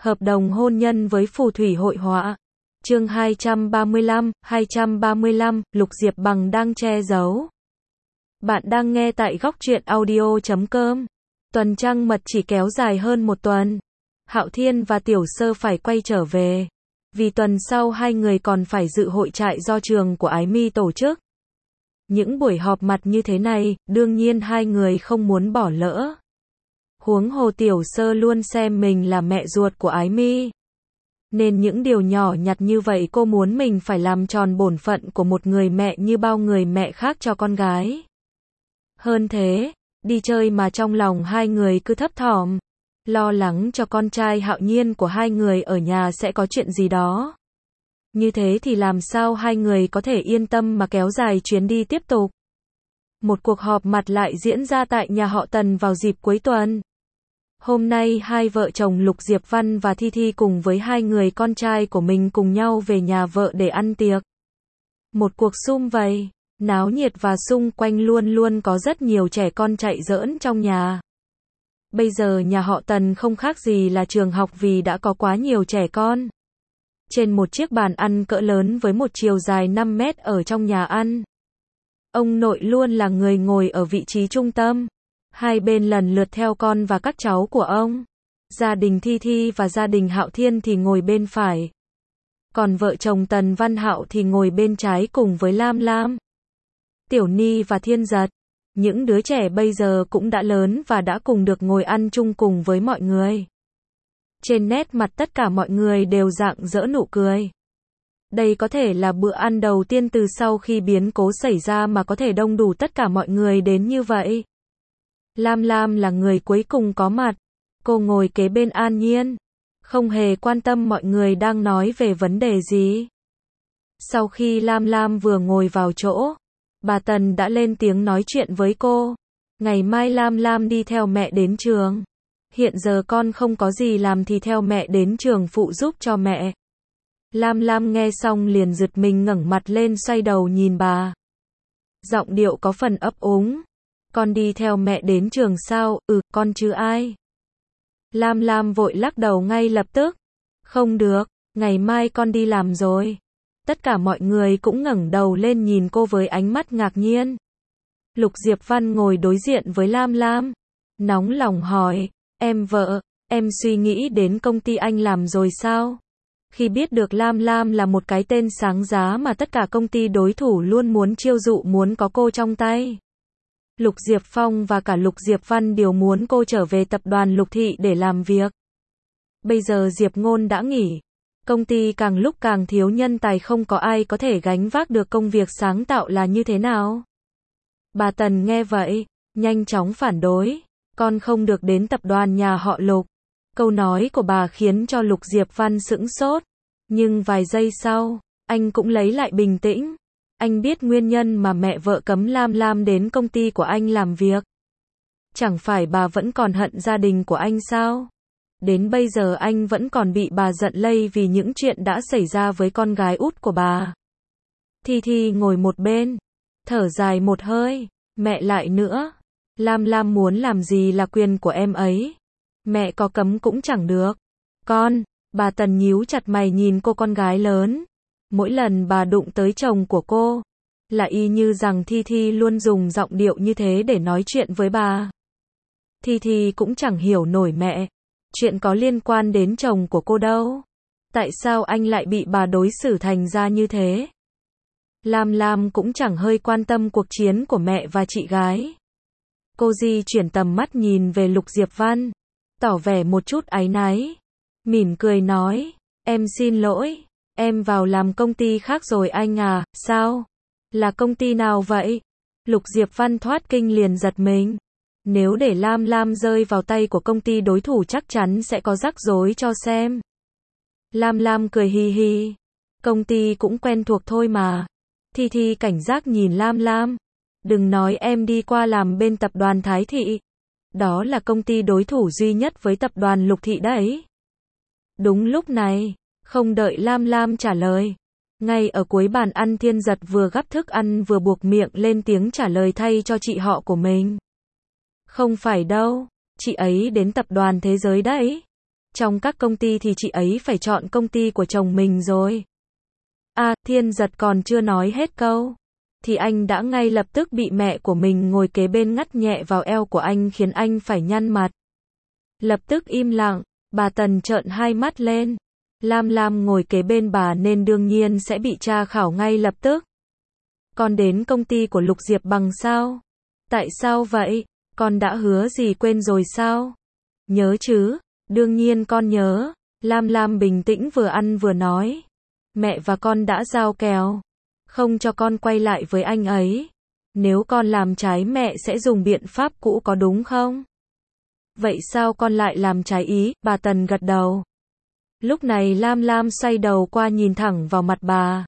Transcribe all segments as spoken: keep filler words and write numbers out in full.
Hợp đồng hôn nhân với phù thủy hội họa. Chương hai trăm ba mươi lăm, hai trăm ba mươi lăm, Lục Diệp Bằng đang che giấu. Bạn đang nghe tại góc truyện audio chấm com. Tuần trăng mật chỉ kéo dài hơn một tuần. Hạo Thiên và Tiểu Sơ phải quay trở về. Vì tuần sau hai người còn phải dự hội trại do trường của Ái Mi tổ chức. Những buổi họp mặt như thế này, đương nhiên hai người không muốn bỏ lỡ. Huống hồ Tiểu Sơ luôn xem mình là mẹ ruột của Ái Mi. Nên những điều nhỏ nhặt như vậy cô muốn mình phải làm tròn bổn phận của một người mẹ như bao người mẹ khác cho con gái. Hơn thế, đi chơi mà trong lòng hai người cứ thấp thỏm, lo lắng cho con trai Hạo Nhiên của hai người ở nhà sẽ có chuyện gì đó. Như thế thì làm sao hai người có thể yên tâm mà kéo dài chuyến đi tiếp tục. Một cuộc họp mặt lại diễn ra tại nhà họ Tần vào dịp cuối tuần. Hôm nay hai vợ chồng Lục Diệp Văn và Thi Thi cùng với hai người con trai của mình cùng nhau về nhà vợ để ăn tiệc. Một cuộc sum vầy, náo nhiệt và xung quanh luôn luôn có rất nhiều trẻ con chạy giỡn trong nhà. Bây giờ nhà họ Tần không khác gì là trường học vì đã có quá nhiều trẻ con. Trên một chiếc bàn ăn cỡ lớn với một chiều dài năm mét ở trong nhà ăn. Ông nội luôn là người ngồi ở vị trí trung tâm. Hai bên lần lượt theo con và các cháu của ông. Gia đình Thi Thi và gia đình Hạo Thiên thì ngồi bên phải. Còn vợ chồng Tần Văn Hạo thì ngồi bên trái cùng với Lam Lam, Tiểu Ni và Thiên Giật. Những đứa trẻ bây giờ cũng đã lớn và đã cùng được ngồi ăn chung cùng với mọi người. Trên nét mặt tất cả mọi người đều rạng rỡ nụ cười. Đây có thể là bữa ăn đầu tiên từ sau khi biến cố xảy ra mà có thể đông đủ tất cả mọi người đến như vậy. Lam Lam là người cuối cùng có mặt. Cô ngồi kế bên An Nhiên, không hề quan tâm mọi người đang nói về vấn đề gì. Sau khi Lam Lam vừa ngồi vào chỗ, bà Tần đã lên tiếng nói chuyện với cô. Ngày mai Lam Lam đi theo mẹ đến trường. Hiện giờ con không có gì làm thì theo mẹ đến trường phụ giúp cho mẹ. Lam Lam nghe xong liền giật mình ngẩng mặt lên xoay đầu nhìn bà. Giọng điệu có phần ấp úng. Con đi theo mẹ đến trường sao? Ừ, con chứ ai? Lam Lam vội lắc đầu ngay lập tức. Không được, ngày mai con đi làm rồi. Tất cả mọi người cũng ngẩng đầu lên nhìn cô với ánh mắt ngạc nhiên. Lục Diệp Văn ngồi đối diện với Lam Lam. Nóng lòng hỏi, em vợ, em suy nghĩ đến công ty anh làm rồi sao? Khi biết được Lam Lam là một cái tên sáng giá mà tất cả công ty đối thủ luôn muốn chiêu dụ muốn có cô trong tay. Lục Diệp Phong và cả Lục Diệp Văn đều muốn cô trở về tập đoàn Lục Thị để làm việc. Bây giờ Diệp Ngôn đã nghỉ. Công ty càng lúc càng thiếu nhân tài, không có ai có thể gánh vác được công việc sáng tạo là như thế nào. Bà Tần nghe vậy, nhanh chóng phản đối. Con không được đến tập đoàn nhà họ Lục. Câu nói của bà khiến cho Lục Diệp Văn sững sốt. Nhưng vài giây sau, anh cũng lấy lại bình tĩnh. Anh biết nguyên nhân mà mẹ vợ cấm Lam Lam đến công ty của anh làm việc. Chẳng phải bà vẫn còn hận gia đình của anh sao? Đến bây giờ anh vẫn còn bị bà giận lây vì những chuyện đã xảy ra với con gái út của bà. Thi Thi ngồi một bên, thở dài một hơi, mẹ lại nữa. Lam Lam muốn làm gì là quyền của em ấy. Mẹ có cấm cũng chẳng được. Con, bà Tần nhíu chặt mày nhìn cô con gái lớn. Mỗi lần bà đụng tới chồng của cô, là y như rằng Thi Thi luôn dùng giọng điệu như thế để nói chuyện với bà. Thi Thi cũng chẳng hiểu nổi mẹ. Chuyện có liên quan đến chồng của cô đâu. Tại sao anh lại bị bà đối xử thành ra như thế? Lam Lam cũng chẳng hơi quan tâm cuộc chiến của mẹ và chị gái. Cô di chuyển tầm mắt nhìn về Lục Diệp Văn, tỏ vẻ một chút áy náy. Mỉm cười nói, em xin lỗi, em vào làm công ty khác rồi anh à, sao? Là công ty nào vậy? Lục Diệp Văn thoát kinh liền giật mình. Nếu để Lam Lam rơi vào tay của công ty đối thủ chắc chắn sẽ có rắc rối cho xem. Lam Lam cười hi hi. Công ty cũng quen thuộc thôi mà. Thi Thi cảnh giác nhìn Lam Lam. Đừng nói em đi qua làm bên tập đoàn Thái Thị. Đó là công ty đối thủ duy nhất với tập đoàn Lục Thị đấy. Đúng lúc này, không đợi Lam Lam trả lời. Ngay ở cuối bàn ăn Thiên Giật vừa gắp thức ăn vừa buộc miệng lên tiếng trả lời thay cho chị họ của mình. Không phải đâu, chị ấy đến tập đoàn Thế Giới đấy. Trong các công ty thì chị ấy phải chọn công ty của chồng mình rồi. À, Thiên Giật còn chưa nói hết câu, thì anh đã ngay lập tức bị mẹ của mình ngồi kế bên ngắt nhẹ vào eo của anh khiến anh phải nhăn mặt. Lập tức im lặng, bà Tần trợn hai mắt lên. Lam Lam ngồi kế bên bà nên đương nhiên sẽ bị tra khảo ngay lập tức. Con đến công ty của Lục Diệp Bằng sao? Tại sao vậy? Con đã hứa gì quên rồi sao? Nhớ chứ? Đương nhiên con nhớ. Lam Lam bình tĩnh vừa ăn vừa nói. Mẹ và con đã giao kèo. Không cho con quay lại với anh ấy. Nếu con làm trái mẹ sẽ dùng biện pháp cũ có đúng không? Vậy sao con lại làm trái ý? Bà Tần gật đầu. Lúc này Lam Lam xoay đầu qua nhìn thẳng vào mặt bà.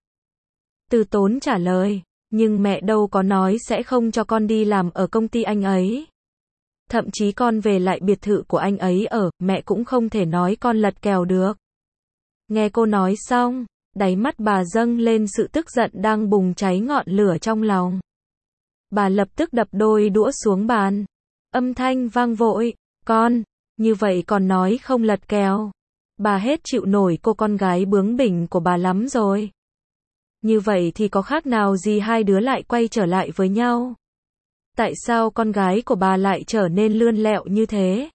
Từ tốn trả lời. Nhưng mẹ đâu có nói sẽ không cho con đi làm ở công ty anh ấy. Thậm chí con về lại biệt thự của anh ấy ở, mẹ cũng không thể nói con lật kèo được. Nghe cô nói xong, đáy mắt bà dâng lên sự tức giận đang bùng cháy ngọn lửa trong lòng. Bà lập tức đập đôi đũa xuống bàn. Âm thanh vang vội. Con, như vậy còn nói không lật kèo. Bà hết chịu nổi cô con gái bướng bỉnh của bà lắm rồi. Như vậy thì có khác nào gì hai đứa lại quay trở lại với nhau? Tại sao con gái của bà lại trở nên lươn lẹo như thế?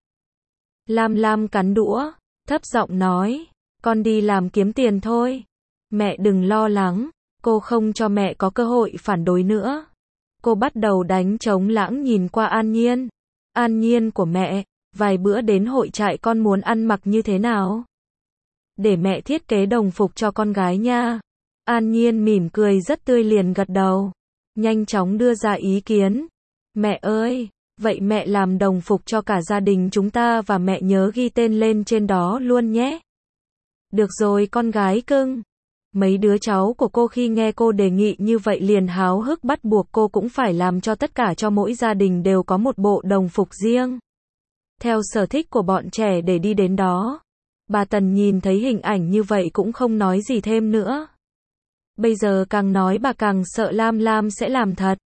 Lam Lam cắn đũa, thấp giọng nói, con đi làm kiếm tiền thôi. Mẹ đừng lo lắng, cô không cho mẹ có cơ hội phản đối nữa. Cô bắt đầu đánh trống lãng nhìn qua An Nhiên. An Nhiên của mẹ, vài bữa đến hội trại con muốn ăn mặc như thế nào? Để mẹ thiết kế đồng phục cho con gái nha. An Nhiên mỉm cười rất tươi liền gật đầu. Nhanh chóng đưa ra ý kiến. Mẹ ơi, vậy mẹ làm đồng phục cho cả gia đình chúng ta và mẹ nhớ ghi tên lên trên đó luôn nhé. Được rồi con gái cưng. Mấy đứa cháu của cô khi nghe cô đề nghị như vậy liền háo hức bắt buộc cô cũng phải làm cho tất cả cho mỗi gia đình đều có một bộ đồng phục riêng. Theo sở thích của bọn trẻ để đi đến đó. Bà Tần nhìn thấy hình ảnh như vậy cũng không nói gì thêm nữa. Bây giờ càng nói bà càng sợ Lam Lam sẽ làm thật.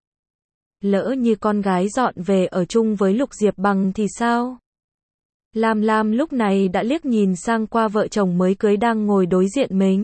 Lỡ như con gái dọn về ở chung với Lục Diệp Bằng thì sao? Lam Lam lúc này đã liếc nhìn sang qua vợ chồng mới cưới đang ngồi đối diện mình.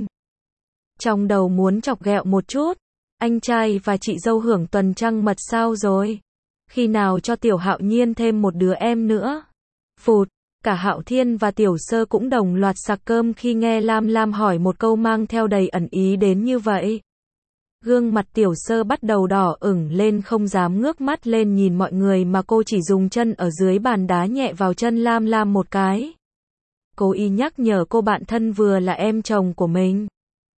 Trong đầu muốn chọc ghẹo một chút. Anh trai và chị dâu hưởng tuần trăng mật sao rồi? Khi nào cho Tiểu Hạo Nhiên thêm một đứa em nữa? Phụt, cả Hạo Thiên và Tiểu Sơ cũng đồng loạt sặc cơm khi nghe Lam Lam hỏi một câu mang theo đầy ẩn ý đến như vậy. Gương mặt Tiểu Sơ bắt đầu đỏ ửng lên không dám ngước mắt lên nhìn mọi người mà cô chỉ dùng chân ở dưới bàn đá nhẹ vào chân Lam Lam một cái. Cố ý nhắc nhở cô bạn thân vừa là em chồng của mình.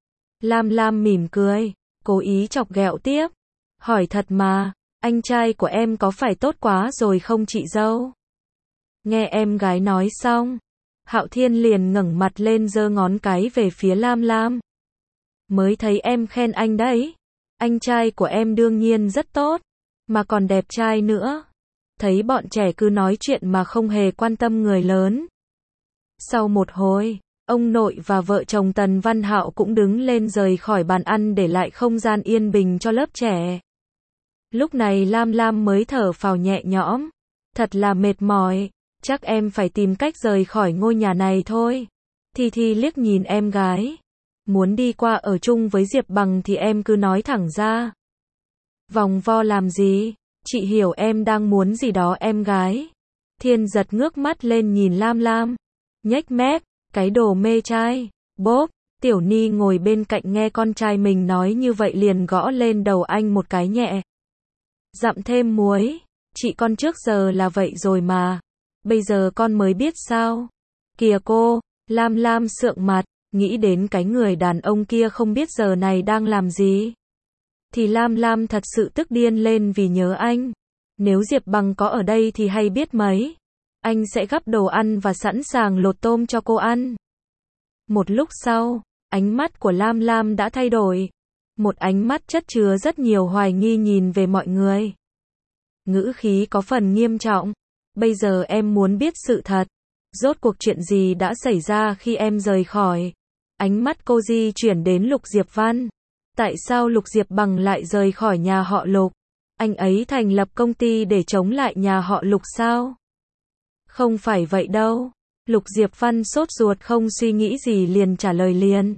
Lam Lam mỉm cười, cố ý chọc ghẹo tiếp. Hỏi thật mà, anh trai của em có phải tốt quá rồi không chị dâu? Nghe em gái nói xong, Hạo Thiên liền ngẩng mặt lên giơ ngón cái về phía Lam Lam. Mới thấy em khen anh đấy. Anh trai của em đương nhiên rất tốt, mà còn đẹp trai nữa. Thấy bọn trẻ cứ nói chuyện mà không hề quan tâm người lớn. Sau một hồi, ông nội và vợ chồng Tần Văn Hạo cũng đứng lên rời khỏi bàn ăn để lại không gian yên bình cho lớp trẻ. Lúc này Lam Lam mới thở phào nhẹ nhõm. Thật là mệt mỏi, chắc em phải tìm cách rời khỏi ngôi nhà này thôi. Thi Thi liếc nhìn em gái. Muốn đi qua ở chung với Diệp Bằng thì em cứ nói thẳng ra. Vòng vo làm gì? Chị hiểu em đang muốn gì đó em gái. Thiên Giật ngước mắt lên nhìn Lam Lam. Nhếch mép, cái đồ mê trai. Bốp, Tiểu Ni ngồi bên cạnh nghe con trai mình nói như vậy liền gõ lên đầu anh một cái nhẹ. Dặm thêm muối. Chị con trước giờ là vậy rồi mà. Bây giờ con mới biết sao? Kìa cô, Lam Lam sượng mặt. Nghĩ đến cái người đàn ông kia không biết giờ này đang làm gì. Thì Lam Lam thật sự tức điên lên vì nhớ anh. Nếu Diệp Bằng có ở đây thì hay biết mấy. Anh sẽ gắp đồ ăn và sẵn sàng lột tôm cho cô ăn. Một lúc sau, ánh mắt của Lam Lam đã thay đổi. Một ánh mắt chất chứa rất nhiều hoài nghi nhìn về mọi người. Ngữ khí có phần nghiêm trọng. Bây giờ em muốn biết sự thật. Rốt cuộc chuyện gì đã xảy ra khi em rời khỏi? Ánh mắt cô di chuyển đến Lục Diệp Văn. Tại sao Lục Diệp Bằng lại rời khỏi nhà họ Lục? Anh ấy thành lập công ty để chống lại nhà họ Lục sao? Không phải vậy đâu. Lục Diệp Văn sốt ruột không suy nghĩ gì liền trả lời liền.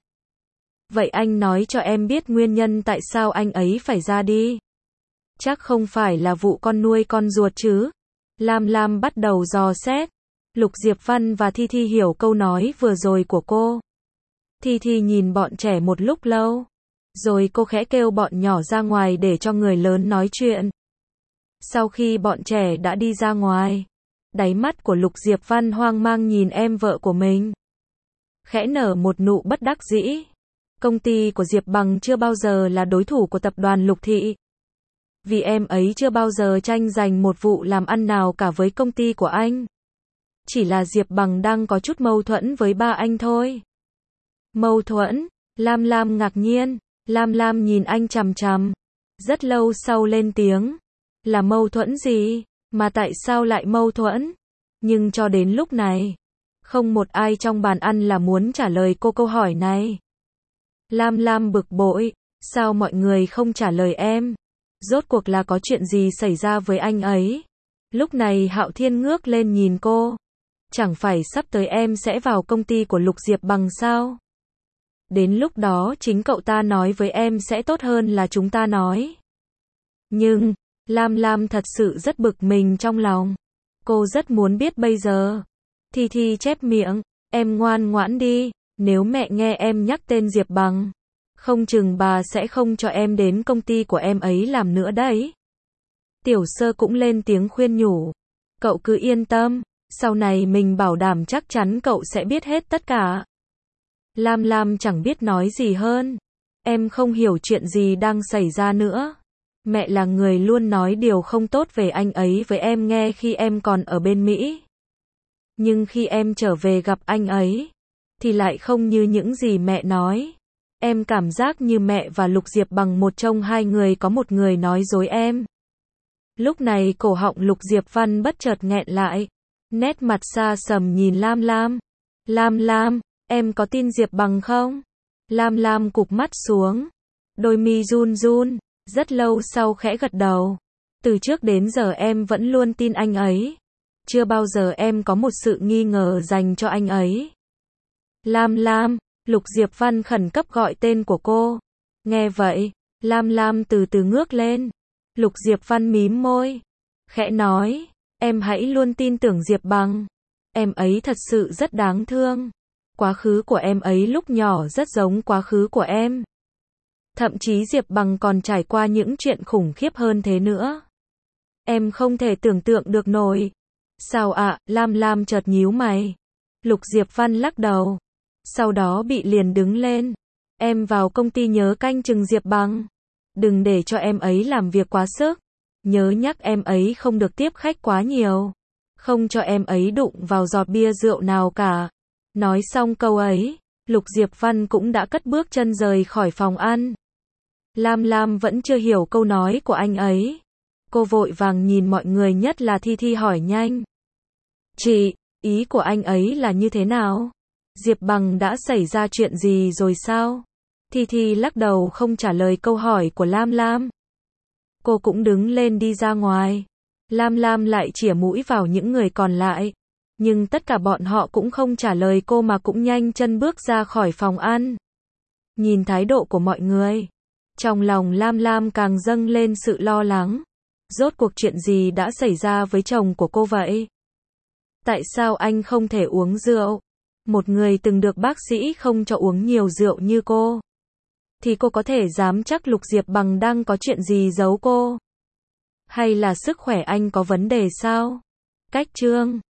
Vậy anh nói cho em biết nguyên nhân tại sao anh ấy phải ra đi. Chắc không phải là vụ con nuôi con ruột chứ. Lam Lam bắt đầu dò xét. Lục Diệp Văn và Thi Thi hiểu câu nói vừa rồi của cô. Thi Thi nhìn bọn trẻ một lúc lâu. Rồi cô khẽ kêu bọn nhỏ ra ngoài để cho người lớn nói chuyện. Sau khi bọn trẻ đã đi ra ngoài, đáy mắt của Lục Diệp Văn hoang mang nhìn em vợ của mình. Khẽ nở một nụ bất đắc dĩ. Công ty của Diệp Bằng chưa bao giờ là đối thủ của tập đoàn Lục Thị. Vì em ấy chưa bao giờ tranh giành một vụ làm ăn nào cả với công ty của anh. Chỉ là Diệp Bằng đang có chút mâu thuẫn với ba anh thôi. Mâu thuẫn? Lam Lam ngạc nhiên. Lam Lam nhìn anh chằm chằm. Rất lâu sau lên tiếng. Là mâu thuẫn gì? Mà tại sao lại mâu thuẫn? Nhưng cho đến lúc này, không một ai trong bàn ăn là muốn trả lời cô câu hỏi này. Lam Lam bực bội. Sao mọi người không trả lời em? Rốt cuộc là có chuyện gì xảy ra với anh ấy? Lúc này Hạo Thiên ngước lên nhìn cô. Chẳng phải sắp tới em sẽ vào công ty của Lục Diệp Bằng sao? Đến lúc đó chính cậu ta nói với em sẽ tốt hơn là chúng ta nói. Nhưng, Lam Lam thật sự rất bực mình trong lòng. Cô rất muốn biết bây giờ. Thi Thi chép miệng, em ngoan ngoãn đi, nếu mẹ nghe em nhắc tên Diệp Bằng, không chừng bà sẽ không cho em đến công ty của em ấy làm nữa đấy. Tiểu Sơ cũng lên tiếng khuyên nhủ. Cậu cứ yên tâm, sau này mình bảo đảm chắc chắn cậu sẽ biết hết tất cả. Lam Lam chẳng biết nói gì hơn. Em không hiểu chuyện gì đang xảy ra nữa. Mẹ là người luôn nói điều không tốt về anh ấy với em nghe khi em còn ở bên Mỹ. Nhưng khi em trở về gặp anh ấy, thì lại không như những gì mẹ nói. Em cảm giác như mẹ và Lục Diệp Bằng một trong hai người có một người nói dối em. Lúc này cổ họng Lục Diệp Văn bất chợt nghẹn lại. Nét mặt xa sầm nhìn Lam Lam. Lam Lam, em có tin Diệp Bằng không? Lam Lam cụp mắt xuống. Đôi mi run run. Rất lâu sau khẽ gật đầu. Từ trước đến giờ em vẫn luôn tin anh ấy. Chưa bao giờ em có một sự nghi ngờ dành cho anh ấy. Lam Lam, Lục Diệp Văn khẩn cấp gọi tên của cô. Nghe vậy, Lam Lam từ từ ngước lên. Lục Diệp Văn mím môi. Khẽ nói, em hãy luôn tin tưởng Diệp Bằng. Em ấy thật sự rất đáng thương. Quá khứ của em ấy lúc nhỏ rất giống quá khứ của em. Thậm chí Diệp Bằng còn trải qua những chuyện khủng khiếp hơn thế nữa. Em không thể tưởng tượng được nổi. Sao ạ? À, Lam Lam chợt nhíu mày. Lục Diệp Văn lắc đầu. Sau đó bị liền đứng lên. Em vào công ty nhớ canh chừng Diệp Bằng. Đừng để cho em ấy làm việc quá sức. Nhớ nhắc em ấy không được tiếp khách quá nhiều. Không cho em ấy đụng vào giọt bia rượu nào cả. Nói xong câu ấy, Lục Diệp Văn cũng đã cất bước chân rời khỏi phòng ăn. Lam Lam vẫn chưa hiểu câu nói của anh ấy. Cô vội vàng nhìn mọi người, nhất là Thi Thi hỏi nhanh. Chị, ý của anh ấy là như thế nào? Diệp Bằng đã xảy ra chuyện gì rồi sao? Thi Thi lắc đầu không trả lời câu hỏi của Lam Lam. Cô cũng đứng lên đi ra ngoài. Lam Lam lại chĩa mũi vào những người còn lại. Nhưng tất cả bọn họ cũng không trả lời cô mà cũng nhanh chân bước ra khỏi phòng ăn. Nhìn thái độ của mọi người, trong lòng Lam Lam càng dâng lên sự lo lắng. Rốt cuộc chuyện gì đã xảy ra với chồng của cô vậy? Tại sao anh không thể uống rượu? Một người từng được bác sĩ không cho uống nhiều rượu như cô. Thì cô có thể dám chắc Lục Diệp Bằng đang có chuyện gì giấu cô? Hay là sức khỏe anh có vấn đề sao? Cách chương